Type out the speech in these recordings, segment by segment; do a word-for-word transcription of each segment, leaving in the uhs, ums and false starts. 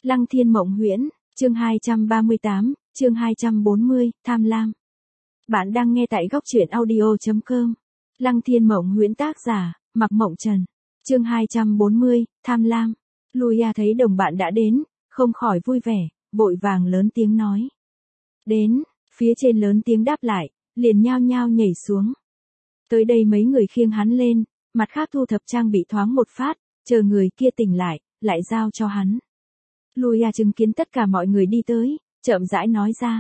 Lăng Thiên Mộng Huyễn, chương hai trăm ba mươi tám, chương hai trăm bốn mươi, tham lam. Bạn đang nghe tại góc truyện audio chấm com. Lăng Thiên Mộng Huyễn tác giả, Mạc Mộng Trần. Chương hai trăm bốn mươi, tham lam. Luya thấy đồng bạn đã đến, không khỏi vui vẻ, vội vàng lớn tiếng nói. Đến, phía trên lớn tiếng đáp lại, liền nhao nhao nhảy xuống. Tới đây mấy người khiêng hắn lên, mặt khác thu thập trang bị thoáng một phát, chờ người kia tỉnh lại, lại giao cho hắn. Luya chứng kiến tất cả mọi người đi tới, chậm rãi nói ra.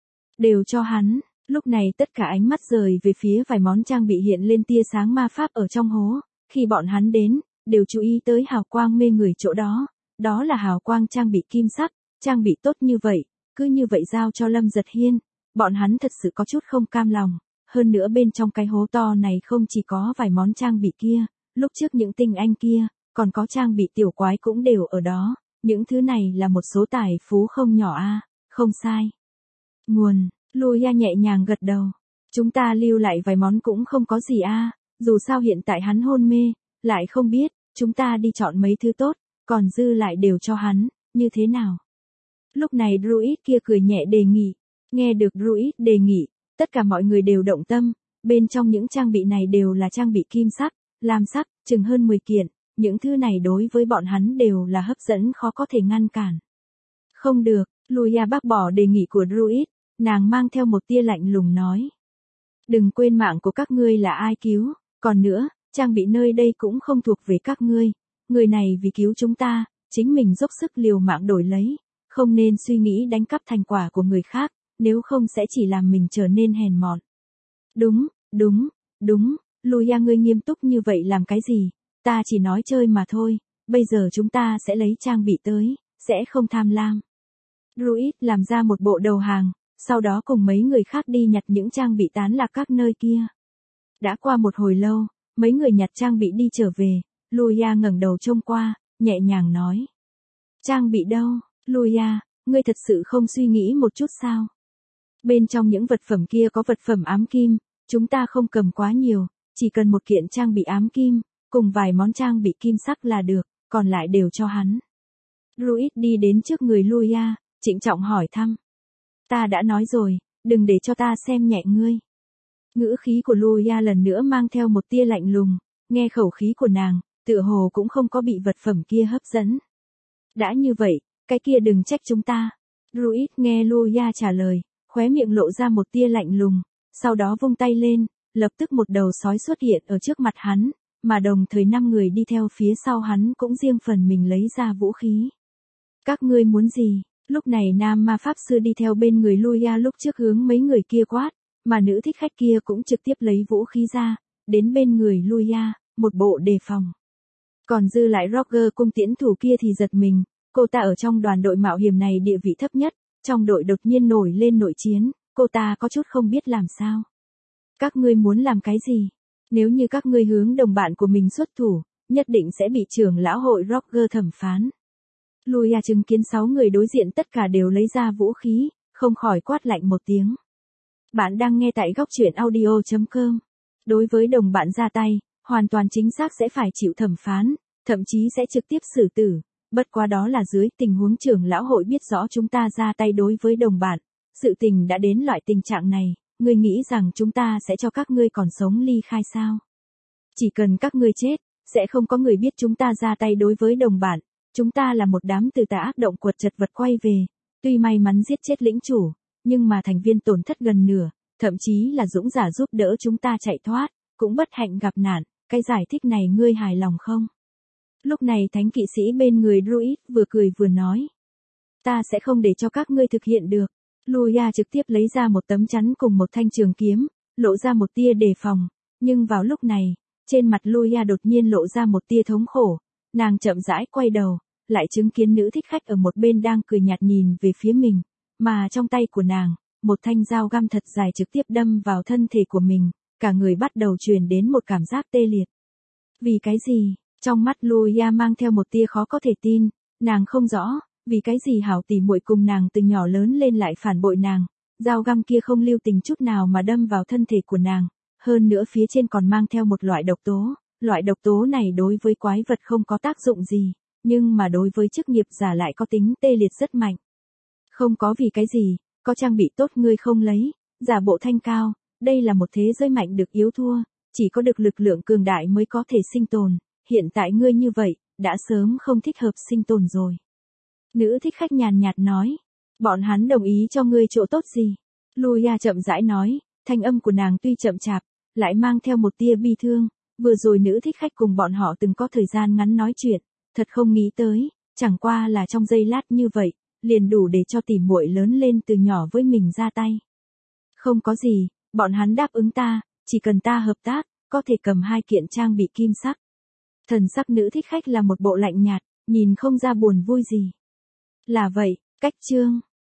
Đều cho hắn, lúc này tất cả ánh mắt rời về phía vài món trang bị hiện lên tia sáng ma pháp ở trong hố, khi bọn hắn đến, đều chú ý tới hào quang mê người chỗ đó, đó là hào quang trang bị kim sắc, trang bị tốt như vậy, cứ như vậy giao cho Lâm Giật Hiên, bọn hắn thật sự có chút không cam lòng, hơn nữa bên trong cái hố to này không chỉ có vài món trang bị kia, lúc trước những tinh anh kia, còn có trang bị tiểu quái cũng đều ở đó. Những thứ này là một số tài phú không nhỏ a, à, không sai. Nguồn, Luya nhẹ nhàng gật đầu. Chúng ta lưu lại vài món cũng không có gì a, à, dù sao hiện tại hắn hôn mê, lại không biết, chúng ta đi chọn mấy thứ tốt, còn dư lại đều cho hắn, như thế nào? Lúc này Druid kia cười nhẹ đề nghị, nghe được Druid đề nghị, tất cả mọi người đều động tâm, bên trong những trang bị này đều là trang bị kim sắc, lam sắc, chừng hơn mười kiện. Những thứ này đối với bọn hắn đều là hấp dẫn khó có thể ngăn cản. Không được, Luya bác bỏ đề nghị của Druid, nàng mang theo một tia lạnh lùng nói. Đừng quên mạng của các ngươi là ai cứu, còn nữa, trang bị nơi đây cũng không thuộc về các ngươi. Người này vì cứu chúng ta, chính mình dốc sức liều mạng đổi lấy, không nên suy nghĩ đánh cắp thành quả của người khác, nếu không sẽ chỉ làm mình trở nên hèn mọn. Đúng, đúng, đúng, Luya ngươi nghiêm túc như vậy làm cái gì? Ta chỉ nói chơi mà thôi, bây giờ chúng ta sẽ lấy trang bị tới, sẽ không tham lam. Druid làm ra một bộ đầu hàng, sau đó cùng mấy người khác đi nhặt những trang bị tán lạc các nơi kia. Đã qua một hồi lâu, mấy người nhặt trang bị đi trở về, Luya ngẩng đầu trông qua, nhẹ nhàng nói. Trang bị đâu, Luya, ngươi thật sự không suy nghĩ một chút sao? Bên trong những vật phẩm kia có vật phẩm ám kim, chúng ta không cầm quá nhiều, chỉ cần một kiện trang bị ám kim. Cùng vài món trang bị kim sắc là được, còn lại đều cho hắn. Druid đi đến trước người Luya, trịnh trọng hỏi thăm. Ta đã nói rồi, đừng để cho ta xem nhẹ ngươi. Ngữ khí của Luya lần nữa mang theo một tia lạnh lùng, nghe khẩu khí của nàng, tựa hồ cũng không có bị vật phẩm kia hấp dẫn. Đã như vậy, cái kia đừng trách chúng ta. Druid nghe Luya trả lời, khóe miệng lộ ra một tia lạnh lùng, sau đó vung tay lên, lập tức một đầu sói xuất hiện ở trước mặt hắn. Mà đồng thời năm người đi theo phía sau hắn cũng riêng phần mình lấy ra vũ khí. Các ngươi muốn gì? Lúc này nam ma pháp sư đi theo bên người Luya lúc trước hướng mấy người kia quát, mà nữ thích khách kia cũng trực tiếp lấy vũ khí ra, đến bên người Luya, một bộ đề phòng. Còn dư lại Roger cung tiễn thủ kia thì giật mình, cô ta ở trong đoàn đội mạo hiểm này địa vị thấp nhất, trong đội đột nhiên nổi lên nội chiến, cô ta có chút không biết làm sao. Các ngươi muốn làm cái gì? Nếu như các ngươi hướng đồng bạn của mình xuất thủ, nhất định sẽ bị trưởng lão hội Roger thẩm phán. Luya chứng kiến sáu người đối diện tất cả đều lấy ra vũ khí, không khỏi quát lạnh một tiếng. Bạn đang nghe tại góc truyện audio chấm com. Đối với đồng bạn ra tay, hoàn toàn chính xác sẽ phải chịu thẩm phán, thậm chí sẽ trực tiếp xử tử. Bất quá đó là dưới tình huống trưởng lão hội biết rõ chúng ta ra tay đối với đồng bạn. Sự tình đã đến loại tình trạng này. Ngươi nghĩ rằng chúng ta sẽ cho các ngươi còn sống ly khai sao? Chỉ cần các ngươi chết, sẽ không có người biết chúng ta ra tay đối với đồng bạn. Chúng ta là một đám từ tà ác động quật chật vật quay về. Tuy may mắn giết chết lĩnh chủ, nhưng mà thành viên tổn thất gần nửa, thậm chí là dũng giả giúp đỡ chúng ta chạy thoát, cũng bất hạnh gặp nạn. Cái giải thích này ngươi hài lòng không? Lúc này thánh kỵ sĩ bên người Druid vừa cười vừa nói. Ta sẽ không để cho các ngươi thực hiện được. Luya trực tiếp lấy ra một tấm chắn cùng một thanh trường kiếm, lộ ra một tia đề phòng, nhưng vào lúc này, trên mặt Luya đột nhiên lộ ra một tia thống khổ, nàng chậm rãi quay đầu, lại chứng kiến nữ thích khách ở một bên đang cười nhạt nhìn về phía mình, mà trong tay của nàng, một thanh dao găm thật dài trực tiếp đâm vào thân thể của mình, cả người bắt đầu truyền đến một cảm giác tê liệt. Vì cái gì? Trong mắt Luya mang theo một tia khó có thể tin, nàng không rõ. Vì cái gì hảo tỉ muội cùng nàng từ nhỏ lớn lên lại phản bội nàng, dao găm kia không lưu tình chút nào mà đâm vào thân thể của nàng, hơn nữa phía trên còn mang theo một loại độc tố, loại độc tố này đối với quái vật không có tác dụng gì, nhưng mà đối với chức nghiệp giả lại có tính tê liệt rất mạnh. Không có vì cái gì, có trang bị tốt ngươi không lấy, giả bộ thanh cao, đây là một thế giới mạnh được yếu thua, chỉ có được lực lượng cường đại mới có thể sinh tồn, hiện tại ngươi như vậy, đã sớm không thích hợp sinh tồn rồi. Nữ thích khách nhàn nhạt nói, bọn hắn đồng ý cho ngươi chỗ tốt gì? Luya chậm rãi nói, thanh âm của nàng tuy chậm chạp, lại mang theo một tia bi thương, vừa rồi nữ thích khách cùng bọn họ từng có thời gian ngắn nói chuyện, thật không nghĩ tới, chẳng qua là trong giây lát như vậy, liền đủ để cho tỉ muội lớn lên từ nhỏ với mình ra tay. Không có gì, bọn hắn đáp ứng ta, chỉ cần ta hợp tác, có thể cầm hai kiện trang bị kim sắc. Thần sắc nữ thích khách là một bộ lạnh nhạt, nhìn không ra buồn vui gì. Là vậy, cách chương.